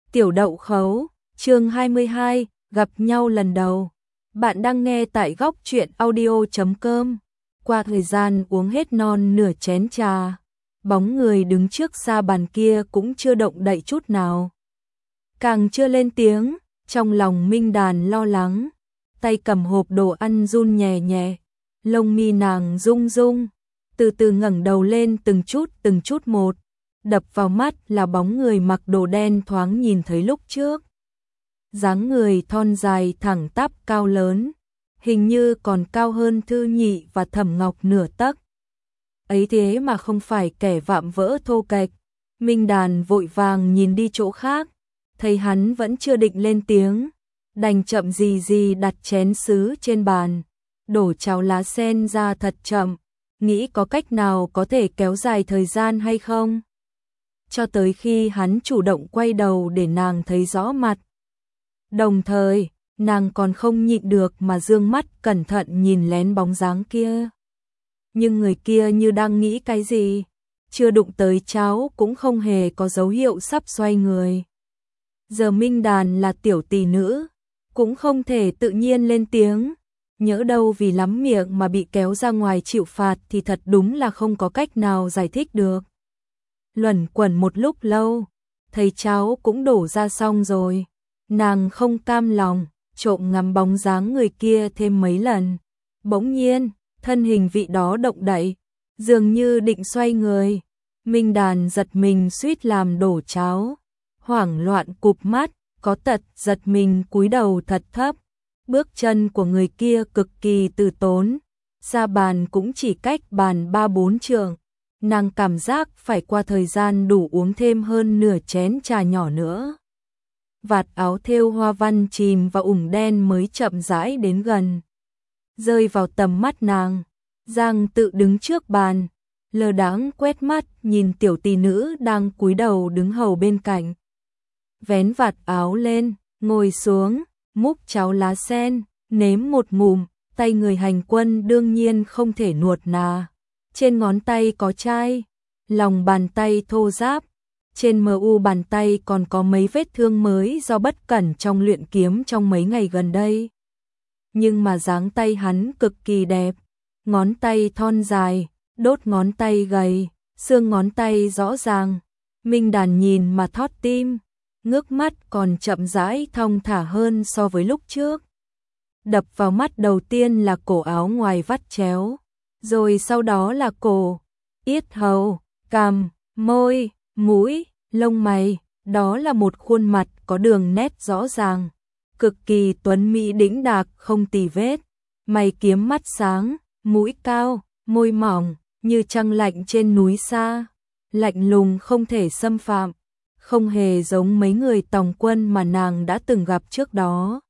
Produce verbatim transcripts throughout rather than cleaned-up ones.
Tiểu Đậu Khấu, chương hai mươi hai, gặp nhau lần đầu. Bạn đang nghe tại góc truyện audio chấm com. Qua thời gian uống hết non nửa chén trà, bóng người đứng trước xa bàn kia cũng chưa động đậy chút nào. Càng chưa lên tiếng, trong lòng Minh Đàn lo lắng, tay cầm hộp đồ ăn run nhẹ nhẹ, lông mi nàng rung rung, từ từ ngẩng đầu lên từng chút từng chút một. Đập vào mắt là bóng người mặc đồ đen thoáng nhìn thấy lúc trước. Dáng người thon dài thẳng tắp cao lớn, hình như còn cao hơn Thư Nhị và Thẩm Ngọc nửa tấc. Ấy thế mà không phải kẻ vạm vỡ thô kệch. Minh Đàn vội vàng nhìn đi chỗ khác, thấy hắn vẫn chưa định lên tiếng, đành chậm gì gì đặt chén sứ trên bàn, đổ cháo lá sen ra thật chậm, nghĩ có cách nào có thể kéo dài thời gian hay không. Cho tới khi hắn chủ động quay đầu để nàng thấy rõ mặt. Đồng thời, nàng còn không nhịn được mà dương mắt cẩn thận nhìn lén bóng dáng kia. Nhưng người kia như đang nghĩ cái gì, chưa đụng tới cháo cũng không hề có dấu hiệu sắp xoay người. Giờ Minh Đàn là tiểu tỷ nữ, cũng không thể tự nhiên lên tiếng, nhỡ đâu vì lắm miệng mà bị kéo ra ngoài chịu phạt thì thật đúng là không có cách nào giải thích được. Luẩn quẩn một lúc lâu, thấy cháo cũng đổ ra xong rồi, nàng không cam lòng, trộm ngắm bóng dáng người kia thêm mấy lần. Bỗng nhiên, thân hình vị đó động đậy, dường như định xoay người. Minh Đàn giật mình suýt làm đổ cháo, hoảng loạn cụp mắt, có tật giật mình cúi đầu thật thấp. Bước chân của người kia cực kỳ từ tốn, ra bàn cũng chỉ cách bàn ba bốn trượng. Nàng cảm giác phải qua thời gian đủ uống thêm hơn nửa chén trà nhỏ nữa. Vạt áo thêu hoa văn chìm vào ủng đen mới chậm rãi đến gần, rơi vào tầm mắt nàng. Giang tự đứng trước bàn, lơ đãng quét mắt nhìn tiểu tỷ nữ đang cúi đầu đứng hầu bên cạnh. Vén vạt áo lên, ngồi xuống, múc cháo lá sen, nếm một ngụm. Tay người hành quân đương nhiên không thể nuột nà. Trên ngón tay có chai, lòng bàn tay thô ráp, trên mờ u bàn tay còn có mấy vết thương mới do bất cẩn trong luyện kiếm trong mấy ngày gần đây. Nhưng mà dáng tay hắn cực kỳ đẹp, ngón tay thon dài, đốt ngón tay gầy, xương ngón tay rõ ràng. Minh Đàn nhìn mà thót tim, ngước mắt còn chậm rãi thong thả hơn so với lúc trước. Đập vào mắt đầu tiên là cổ áo ngoài vắt chéo, rồi sau đó là cổ, yết hầu, cằm, môi, mũi, lông mày. Đó là một khuôn mặt có đường nét rõ ràng, cực kỳ tuấn mỹ đĩnh đạc không tì vết. Mày kiếm mắt sáng, mũi cao, môi mỏng, như trăng lạnh trên núi xa, lạnh lùng không thể xâm phạm, không hề giống mấy người tòng quân mà nàng đã từng gặp trước đó.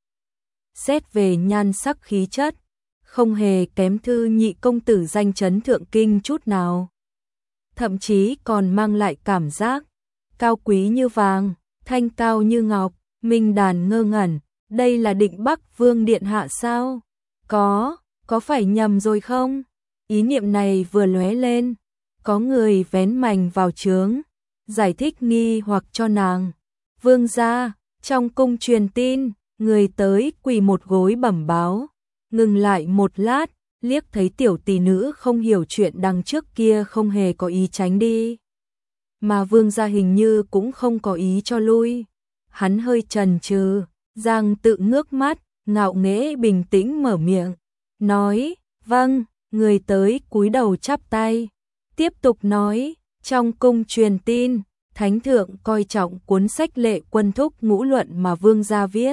Xét về nhan sắc khí chất, không hề kém Thư Nhị công tử danh chấn thượng kinh chút nào. Thậm chí còn mang lại cảm giác cao quý như vàng, thanh cao như ngọc. Minh Đàn ngơ ngẩn, đây là Định Bắc Vương điện hạ sao? Có, có phải nhầm rồi không? Ý niệm này vừa lóe lên, có người vén mành vào trướng, giải thích nghi hoặc cho nàng. Vương gia, trong cung truyền tin, người tới quỳ một gối bẩm báo. Ngừng lại một lát, liếc thấy tiểu tỷ nữ không hiểu chuyện đằng trước kia không hề có ý tránh đi. Mà vương gia hình như cũng không có ý cho lui. Hắn hơi chần chừ, Giang tự ngước mắt, ngạo nghễ bình tĩnh mở miệng, nói, vâng. Người tới cúi đầu chắp tay, tiếp tục nói, trong cung truyền tin, thánh thượng coi trọng cuốn sách Lệ Quân Thúc ngũ luận mà vương gia viết.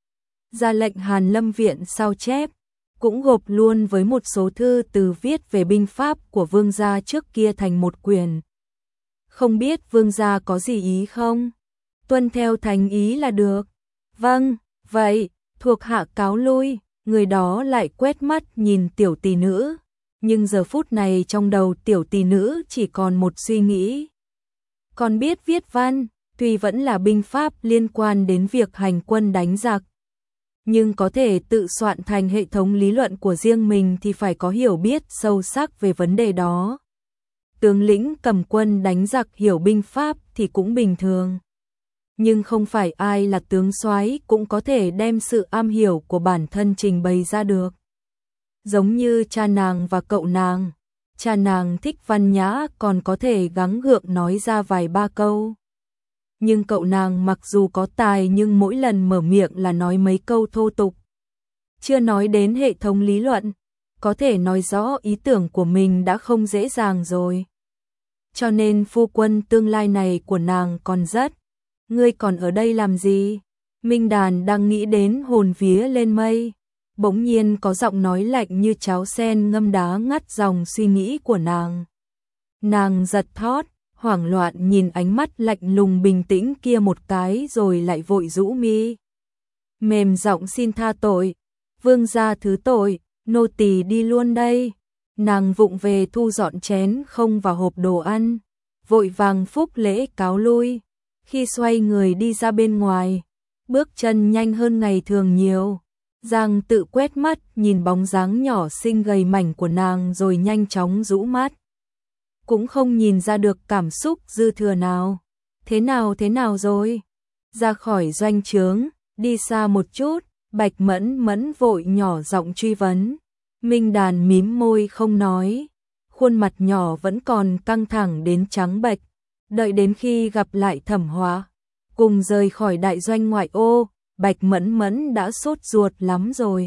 Ra lệnh Hàn Lâm viện sao chép, cũng gộp luôn với một số thư từ viết về binh pháp của vương gia trước kia thành một quyển. Không biết vương gia có gì ý không? Tuân theo thành ý là được. Vâng, vậy, thuộc hạ cáo lui. Người đó lại quét mắt nhìn tiểu tỷ nữ, nhưng giờ phút này trong đầu tiểu tỷ nữ chỉ còn một suy nghĩ. Còn biết viết văn, tuy vẫn là binh pháp liên quan đến việc hành quân đánh giặc, nhưng có thể tự soạn thành hệ thống lý luận của riêng mình thì phải có hiểu biết sâu sắc về vấn đề đó. Tướng lĩnh cầm quân đánh giặc hiểu binh pháp thì cũng bình thường. nhưng không phải ai là tướng soái cũng có thể đem sự am hiểu của bản thân trình bày ra được. Giống như cha nàng và cậu nàng, cha nàng thích văn nhã còn có thể gắng gượng nói ra vài ba câu. Nhưng cậu nàng mặc dù có tài nhưng mỗi lần mở miệng là nói mấy câu thô tục. Chưa nói đến hệ thống lý luận, có thể nói rõ ý tưởng của mình đã không dễ dàng rồi. Cho nên phu quân tương lai này của nàng còn rất. Ngươi còn ở đây làm gì? Minh Đàn đang nghĩ đến hồn vía lên mây. Bỗng nhiên có giọng nói lạnh như cháo sen ngâm đá ngắt dòng suy nghĩ của nàng. Nàng giật thót, hoảng loạn nhìn ánh mắt lạnh lùng bình tĩnh kia một cái rồi lại vội rũ mi. Mềm giọng xin tha tội, vương gia thứ tội, nô tỳ đi luôn đây. Nàng vụng về thu dọn chén không vào hộp đồ ăn, vội vàng phúc lễ cáo lui. Khi xoay người đi ra bên ngoài, bước chân nhanh hơn ngày thường nhiều. Giang tự quét mắt nhìn bóng dáng nhỏ xinh gầy mảnh của nàng rồi nhanh chóng rũ mắt. Cũng không nhìn ra được cảm xúc dư thừa nào. Thế nào thế nào rồi? Ra khỏi doanh trướng, đi xa một chút, Bạch Mẫn Mẫn vội nhỏ giọng truy vấn. Minh Đàn mím môi không nói, khuôn mặt nhỏ vẫn còn căng thẳng đến trắng bệch. Đợi đến khi gặp lại Thẩm Họa, cùng rời khỏi đại doanh ngoại ô, Bạch Mẫn Mẫn đã sốt ruột lắm rồi.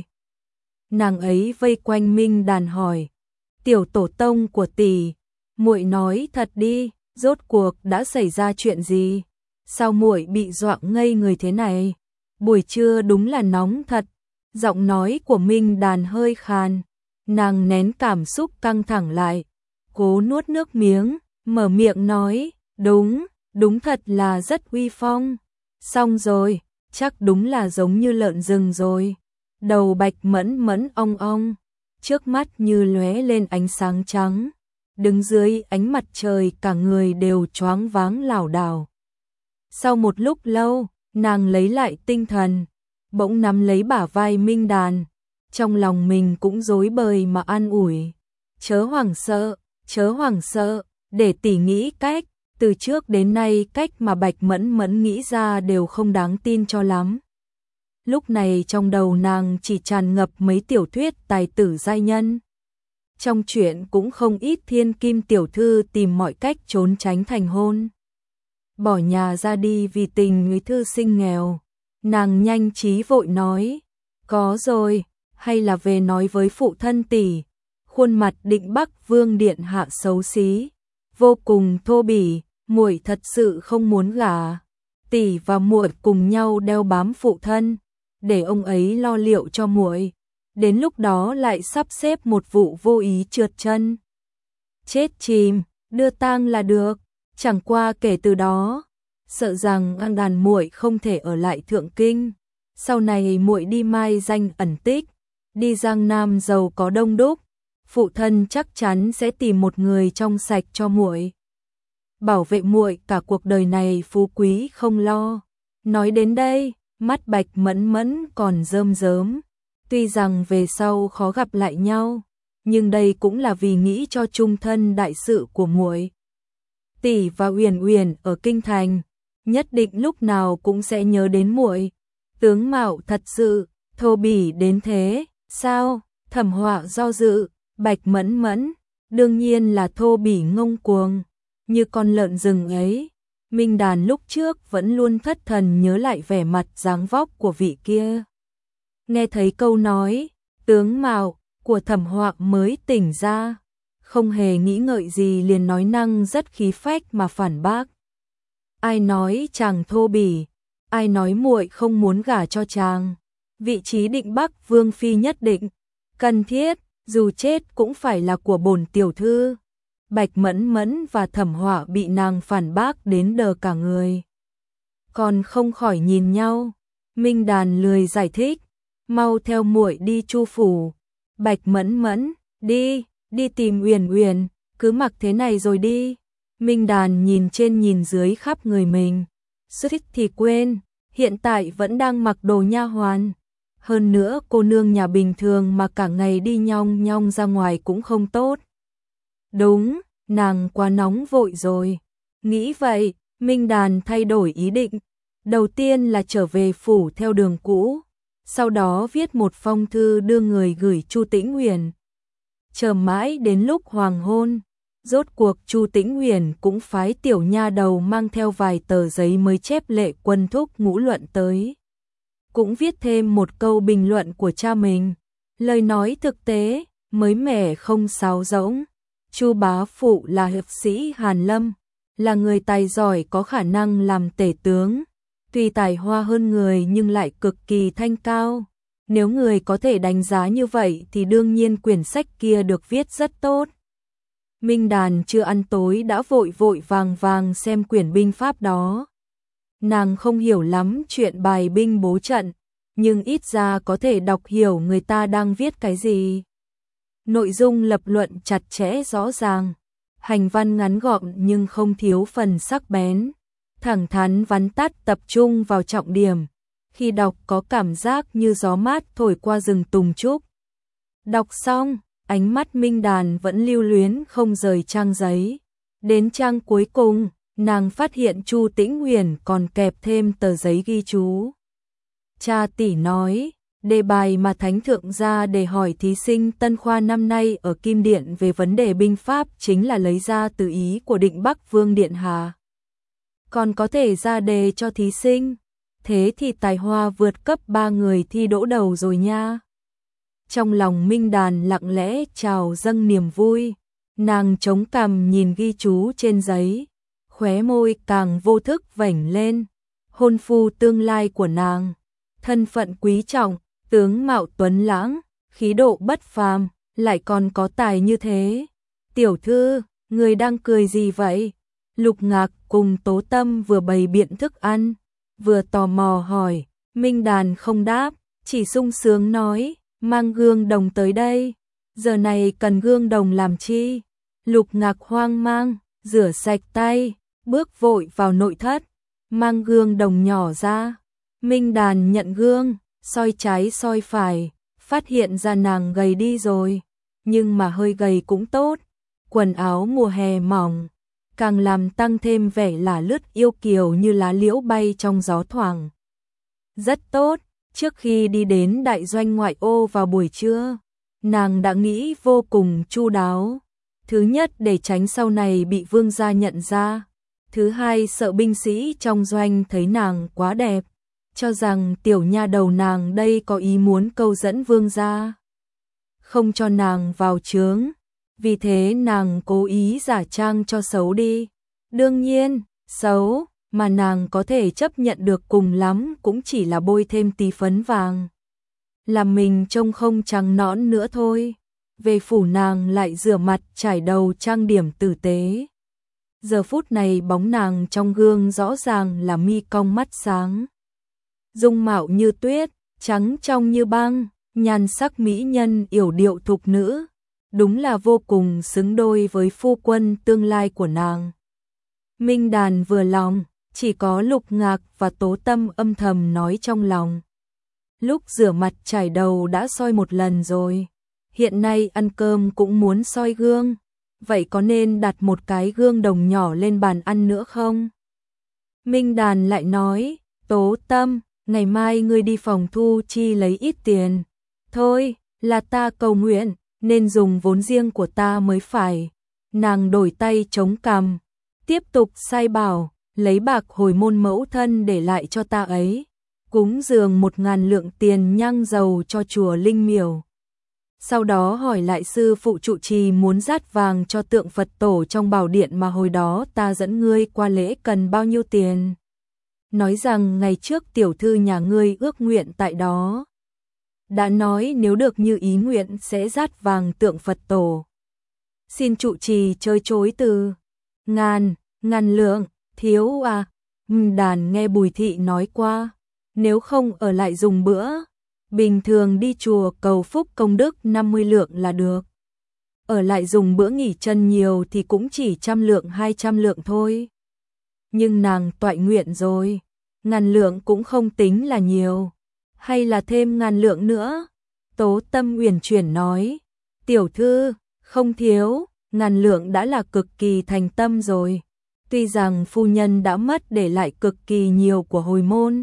Nàng ấy vây quanh Minh Đàn hỏi, tiểu tổ tông của tỷ, muội nói thật đi, rốt cuộc đã xảy ra chuyện gì? Sao muội bị dọa ngây người thế này? Buổi trưa đúng là nóng thật. Giọng nói của Minh Đàn hơi khàn, nàng nén cảm xúc căng thẳng lại, cố nuốt nước miếng, mở miệng nói, đúng, đúng thật là rất uy phong. Xong rồi, chắc đúng là giống như lợn rừng rồi. Đầu Bạch Mẫn Mẫn ong ong, trước mắt như lóe lên ánh sáng trắng, đứng dưới ánh mặt trời cả người đều choáng váng lảo đảo. Sau một lúc lâu, nàng lấy lại tinh thần, bỗng nắm lấy bả vai Minh Đàn, trong lòng mình cũng rối bời mà an ủi. Chớ hoảng sợ, chớ hoảng sợ, để tỷ nghĩ cách, từ trước đến nay cách mà Bạch Mẫn Mẫn nghĩ ra đều không đáng tin cho lắm. Lúc này trong đầu nàng chỉ tràn ngập mấy tiểu thuyết tài tử giai nhân. Trong truyện cũng không ít thiên kim tiểu thư tìm mọi cách trốn tránh thành hôn. Bỏ nhà ra đi vì tình người thư sinh nghèo. Nàng nhanh trí vội nói, có rồi, hay là về nói với phụ thân tỷ. Khuôn mặt Định Bắc Vương điện hạ xấu xí, vô cùng thô bỉ, muội thật sự không muốn gả. Tỷ và muội cùng nhau đeo bám phụ thân, để ông ấy lo liệu cho muội. Đến lúc đó lại sắp xếp một vụ vô ý trượt chân. Chết chìm, đưa tang là được. Chẳng qua kể từ đó, sợ rằng An Đàn muội không thể ở lại Thượng Kinh. Sau này muội đi mai danh ẩn tích, đi Giang Nam giàu có đông đúc, phụ thân chắc chắn sẽ tìm một người trong sạch cho muội, bảo vệ muội cả cuộc đời này phú quý không lo. Nói đến đây, mắt Bạch Mẫn Mẫn còn rơm rớm. Tuy rằng về sau khó gặp lại nhau, nhưng đây cũng là vì nghĩ cho chung thân đại sự của muội. Tỷ và Uyển Uyển ở kinh thành, nhất định lúc nào cũng sẽ nhớ đến muội. Tướng mạo thật sự thô bỉ đến thế, sao? Thẩm Họa do dự, Bạch Mẫn Mẫn, đương nhiên là thô bỉ ngông cuồng, như con lợn rừng ấy. Minh Đàn lúc trước vẫn luôn thất thần nhớ lại vẻ mặt dáng vóc của vị kia. Nghe thấy câu nói, tướng mạo của Thẩm Họa mới tỉnh ra, không hề nghĩ ngợi gì liền nói năng rất khí phách mà phản bác. Ai nói chàng thô bỉ, ai nói muội không muốn gả cho chàng. Vị trí Định Bắc Vương phi nhất định cần thiết, dù chết cũng phải là của bổn tiểu thư. Bạch Mẫn Mẫn và Thẩm Họa bị nàng phản bác đến đờ cả người, còn không khỏi nhìn nhau. Minh Đàn lười giải thích, mau theo muội đi Chu phủ. Bạch Mẫn Mẫn, đi, đi tìm Uyển Uyển, cứ mặc thế này rồi đi. Minh Đàn nhìn trên nhìn dưới khắp người mình, suýt thì quên, hiện tại vẫn đang mặc đồ nha hoàn. Hơn nữa cô nương nhà bình thường mà cả ngày đi nhong nhong ra ngoài cũng không tốt. Đúng, nàng quá nóng vội rồi. Nghĩ vậy, Minh Đàn thay đổi ý định, Đầu tiên là trở về phủ theo đường cũ, sau đó viết một phong thư đưa người gửi Chu Tĩnh Huyền. Chờ mãi đến lúc hoàng hôn, rốt cuộc Chu Tĩnh Huyền cũng phái tiểu nha đầu mang theo vài tờ giấy mới chép Lệ Quân Thúc ngũ luận tới. Cũng viết thêm một câu bình luận của cha mình, lời nói thực tế, mới mẻ không sáo rỗng. Chu bá phụ là hiệp sĩ Hàn Lâm, là người tài giỏi có khả năng làm tể tướng, tuy tài hoa hơn người nhưng lại cực kỳ thanh cao. Nếu người có thể đánh giá như vậy thì đương nhiên quyển sách kia được viết rất tốt. Minh Đàn chưa ăn tối đã vội vội vàng vàng xem quyển binh pháp đó. Nàng không hiểu lắm chuyện bài binh bố trận, nhưng ít ra có thể đọc hiểu người ta đang viết cái gì. Nội dung lập luận chặt chẽ rõ ràng, hành văn ngắn gọn nhưng không thiếu phần sắc bén, thẳng thắn vắn tắt tập trung vào trọng điểm. Khi đọc có cảm giác như gió mát thổi qua rừng tùng trúc. Đọc xong, ánh mắt Minh Đàn vẫn lưu luyến không rời trang giấy. Đến trang cuối cùng, nàng phát hiện Chu Tĩnh Huyền còn kẹp thêm tờ giấy ghi chú. Cha tỷ nói, đề bài mà Thánh Thượng ra để hỏi thí sinh Tân Khoa năm nay ở Kim Điện về vấn đề binh pháp chính là lấy ra từ ý của Định Bắc Vương Điện Hà. Còn có thể ra đề cho thí sinh. Thế thì tài hoa vượt cấp ba người thi đỗ đầu rồi nha. Trong lòng Minh Đàn lặng lẽ trào dâng niềm vui, nàng chống cằm nhìn ghi chú trên giấy, khóe môi càng vô thức vểnh lên. Hôn phu tương lai của nàng, thân phận quý trọng, tướng mạo tuấn lãng, khí độ bất phàm, lại còn có tài như thế. Tiểu thư, người đang cười gì vậy? Lục Ngạc cùng Tố Tâm vừa bày biện thức ăn, vừa tò mò hỏi. Minh Đàn không đáp, chỉ sung sướng nói, mang gương đồng tới đây. Giờ này cần gương đồng làm chi? Lục Ngạc hoang mang, rửa sạch tay, bước vội vào nội thất, mang gương đồng nhỏ ra. Minh Đàn nhận gương, soi trái soi phải, phát hiện ra nàng gầy đi rồi, nhưng mà hơi gầy cũng tốt. Quần áo mùa hè mỏng, càng làm tăng thêm vẻ lả lướt yêu kiều như lá liễu bay trong gió thoảng. Rất tốt, trước khi đi đến đại doanh ngoại ô vào buổi trưa, nàng đã nghĩ vô cùng chu đáo. Thứ nhất, để tránh sau này bị vương gia nhận ra. Thứ hai, sợ binh sĩ trong doanh thấy nàng quá đẹp, cho rằng tiểu nha đầu nàng đây có ý muốn câu dẫn vương gia, không cho nàng vào trướng. Vì thế nàng cố ý giả trang cho xấu đi. Đương nhiên, xấu mà nàng có thể chấp nhận được cùng lắm cũng chỉ là bôi thêm tí phấn vàng, làm mình trông không trắng nõn nữa thôi. Về phủ nàng lại rửa mặt trải đầu trang điểm tử tế. Giờ phút này bóng nàng trong gương rõ ràng là mi cong mắt sáng, dung mạo như tuyết, trắng trong như băng, nhan sắc mỹ nhân yểu điệu thục nữ, đúng là vô cùng xứng đôi với phu quân tương lai của nàng. Minh Đàn vừa lòng, chỉ có Lục Ngạc và Tố Tâm âm thầm nói trong lòng. Lúc rửa mặt trải đầu đã soi một lần rồi, hiện nay ăn cơm cũng muốn soi gương, vậy có nên đặt một cái gương đồng nhỏ lên bàn ăn nữa không? Minh Đàn lại nói, Tố Tâm, ngày mai ngươi đi phòng thu chi lấy ít tiền. Thôi, là ta cầu nguyện, nên dùng vốn riêng của ta mới phải. Nàng đổi tay chống cằm, tiếp tục sai bảo, lấy bạc hồi môn mẫu thân để lại cho ta ấy, cúng dường một ngàn lượng tiền nhang dầu cho chùa Linh Miểu. Sau đó hỏi lại sư phụ trụ trì muốn dát vàng cho tượng Phật tổ trong bảo điện mà hồi đó ta dẫn ngươi qua lễ cần bao nhiêu tiền. Nói rằng ngày trước tiểu thư nhà ngươi ước nguyện tại đó, đã nói nếu được như ý nguyện sẽ dát vàng tượng Phật tổ. Xin trụ trì chơi chối từ. Ngàn, ngàn lượng, thiếu à. Đàn nghe Bùi Thị nói qua, nếu không ở lại dùng bữa, bình thường đi chùa cầu phúc công đức năm mươi lượng là được. Ở lại dùng bữa nghỉ chân nhiều thì cũng chỉ trăm lượng hai trăm lượng thôi. Nhưng nàng toại nguyện rồi, ngàn lượng cũng không tính là nhiều. Hay là thêm ngàn lượng nữa? Tố Tâm uyển chuyển nói, tiểu thư, không thiếu, ngàn lượng đã là cực kỳ thành tâm rồi. Tuy rằng phu nhân đã mất để lại cực kỳ nhiều của hồi môn.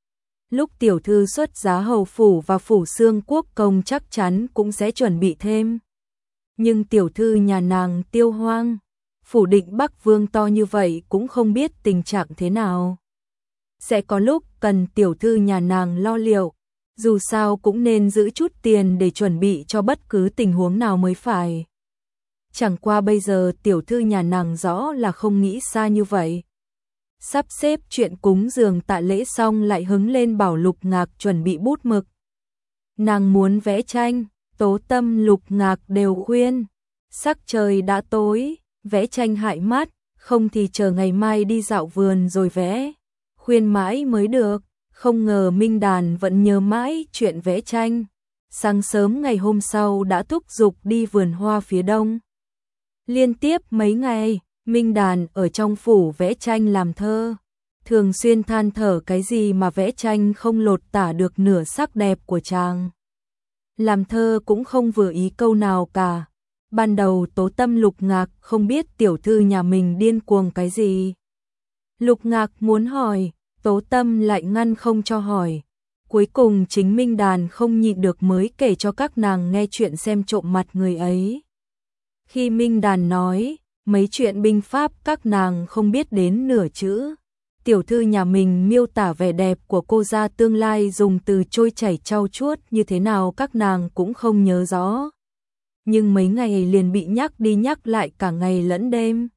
Lúc tiểu thư xuất giá hầu phủ và phủ xương quốc công chắc chắn cũng sẽ chuẩn bị thêm. Nhưng tiểu thư nhà nàng Tiêu Hoang, phủ định Bắc Vương to như vậy cũng không biết tình trạng thế nào. Sẽ có lúc cần tiểu thư nhà nàng lo liệu, dù sao cũng nên giữ chút tiền để chuẩn bị cho bất cứ tình huống nào mới phải. Chẳng qua bây giờ tiểu thư nhà nàng rõ là không nghĩ xa như vậy. Sắp xếp chuyện cúng dường tạ lễ xong lại hứng lên bảo Lục Ngạc chuẩn bị bút mực. Nàng muốn vẽ tranh, Tố Tâm Lục Ngạc đều khuyên. Sắc trời đã tối, vẽ tranh hại mắt, không thì chờ ngày mai đi dạo vườn rồi vẽ. Khuyên mãi mới được, không ngờ Minh Đàn vẫn nhớ mãi chuyện vẽ tranh. Sáng sớm ngày hôm sau đã thúc giục đi vườn hoa phía đông. Liên tiếp mấy ngày, Minh Đàn ở trong phủ vẽ tranh làm thơ, thường xuyên than thở cái gì mà vẽ tranh không lột tả được nửa sắc đẹp của chàng. Làm thơ cũng không vừa ý câu nào cả. Ban đầu Tố Tâm Lục Ngạc không biết tiểu thư nhà mình điên cuồng cái gì. Lục Ngạc muốn hỏi, Tố Tâm lại ngăn không cho hỏi. Cuối cùng chính Minh Đàn không nhịn được mới kể cho các nàng nghe chuyện xem trộm mặt người ấy. Khi Minh Đàn nói, mấy chuyện binh pháp các nàng không biết đến nửa chữ. Tiểu thư nhà mình miêu tả vẻ đẹp của cô gia tương lai dùng từ trôi chảy trau chuốt như thế nào các nàng cũng không nhớ rõ. Nhưng mấy ngày liền bị nhắc đi nhắc lại cả ngày lẫn đêm.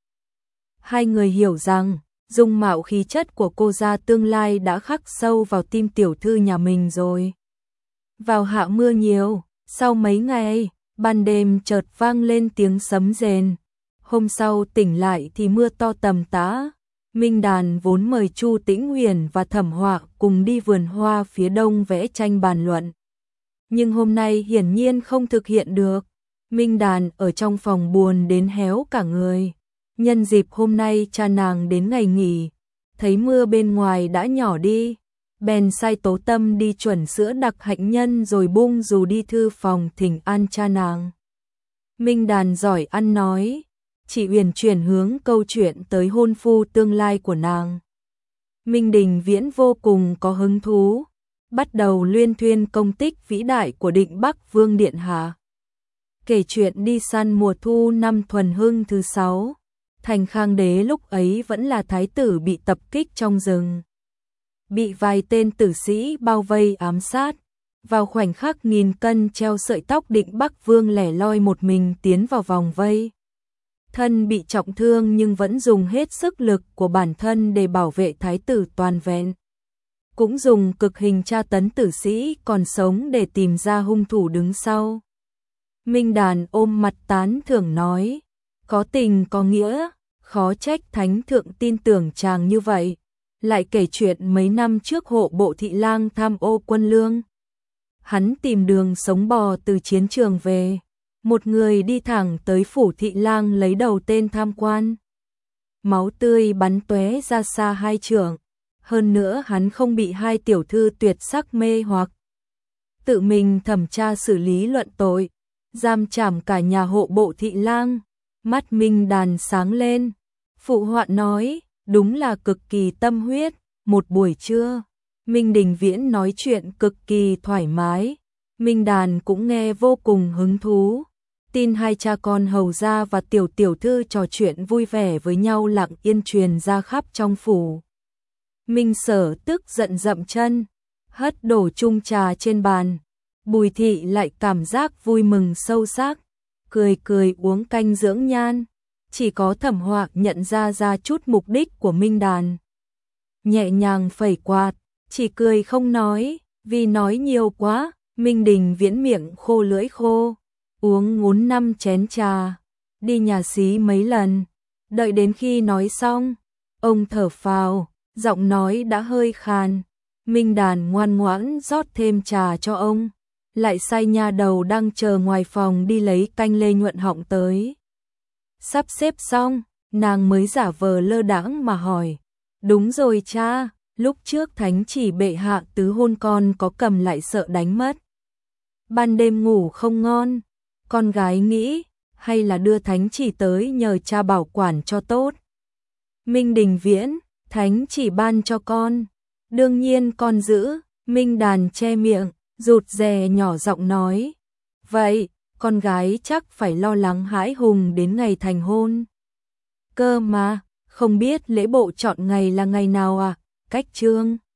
Hai người hiểu rằng, dung mạo khí chất của cô gia tương lai đã khắc sâu vào tim tiểu thư nhà mình rồi. Vào hạ mưa nhiều, sau mấy ngày, ban đêm chợt vang lên tiếng sấm rền. Hôm sau tỉnh lại thì mưa to tầm tã. Minh Đàn vốn mời Chu Tĩnh Huyền và Thẩm Họa cùng đi vườn hoa phía đông vẽ tranh bàn luận. Nhưng hôm nay hiển nhiên không thực hiện được. Minh Đàn ở trong phòng buồn đến héo cả người. Nhân dịp hôm nay cha nàng đến ngày nghỉ, thấy mưa bên ngoài đã nhỏ đi, bèn sai Tố Tâm đi chuẩn sữa đặc hạnh nhân rồi bung dù đi thư phòng thỉnh an cha nàng. Minh Đàn giỏi ăn nói, chỉ uyển chuyển hướng câu chuyện tới hôn phu tương lai của nàng. Minh Đình Viễn vô cùng có hứng thú, bắt đầu luyên thuyên công tích vĩ đại của Định Bắc Vương Điện Hạ. Kể chuyện đi săn mùa thu năm Thuần Hưng thứ sáu, Thành Khang Đế lúc ấy vẫn là thái tử bị tập kích trong rừng. Bị vài tên tử sĩ bao vây ám sát, vào khoảnh khắc nghìn cân treo sợi tóc Định Bắc Vương lẻ loi một mình tiến vào vòng vây. Thân bị trọng thương nhưng vẫn dùng hết sức lực của bản thân để bảo vệ thái tử toàn vẹn. Cũng dùng cực hình tra tấn tử sĩ còn sống để tìm ra hung thủ đứng sau. Minh Đàn ôm mặt tán thưởng nói, có tình có nghĩa, khó trách thánh thượng tin tưởng chàng như vậy. Lại kể chuyện mấy năm trước hộ bộ thị lang tham ô quân lương. Hắn tìm đường sống bò từ chiến trường về. Một người đi thẳng tới phủ thị lang lấy đầu tên tham quan. Máu tươi bắn tóe ra xa hai trượng. Hơn nữa hắn không bị hai tiểu thư tuyệt sắc mê hoặc. Tự mình thẩm tra xử lý luận tội, giam trảm cả nhà hộ bộ thị lang. Mắt Minh Đàn sáng lên. Phụ họa nói, đúng là cực kỳ tâm huyết. Một buổi trưa, Minh Đình Viễn nói chuyện cực kỳ thoải mái. Minh Đàn cũng nghe vô cùng hứng thú. Tin hai cha con hầu gia và tiểu tiểu thư trò chuyện vui vẻ với nhau lặng yên truyền ra khắp trong phủ. Minh Sở tức giận dậm chân, hất đổ chung trà trên bàn. Bùi Thị lại cảm giác vui mừng sâu sắc, cười cười uống canh dưỡng nhan. Chỉ có Thẩm Họa nhận ra ra chút mục đích của Minh Đàn. Nhẹ nhàng phẩy quạt, chỉ cười không nói, vì nói nhiều quá, Minh Đình Viễn miệng khô lưỡi khô. Uống ngốn năm chén trà, đi nhà xí mấy lần, đợi đến khi nói xong, ông thở phào, giọng nói đã hơi khàn. Minh Đàn ngoan ngoãn rót thêm trà cho ông, lại sai nha đầu đang chờ ngoài phòng đi lấy canh lê nhuận họng tới. Sắp xếp xong, nàng mới giả vờ lơ đãng mà hỏi, đúng rồi cha, lúc trước thánh chỉ bệ hạ tứ hôn con có cầm lại sợ đánh mất. Ban đêm ngủ không ngon. Con gái nghĩ, hay là đưa thánh chỉ tới nhờ cha bảo quản cho tốt. Minh Đình Viễn, thánh chỉ ban cho con. Đương nhiên con giữ, Minh Đàn che miệng, rụt rè nhỏ giọng nói. Vậy, con gái chắc phải lo lắng hãi hùng đến ngày thành hôn. Cơ mà, không biết lễ bộ chọn ngày là ngày nào à, cách trương.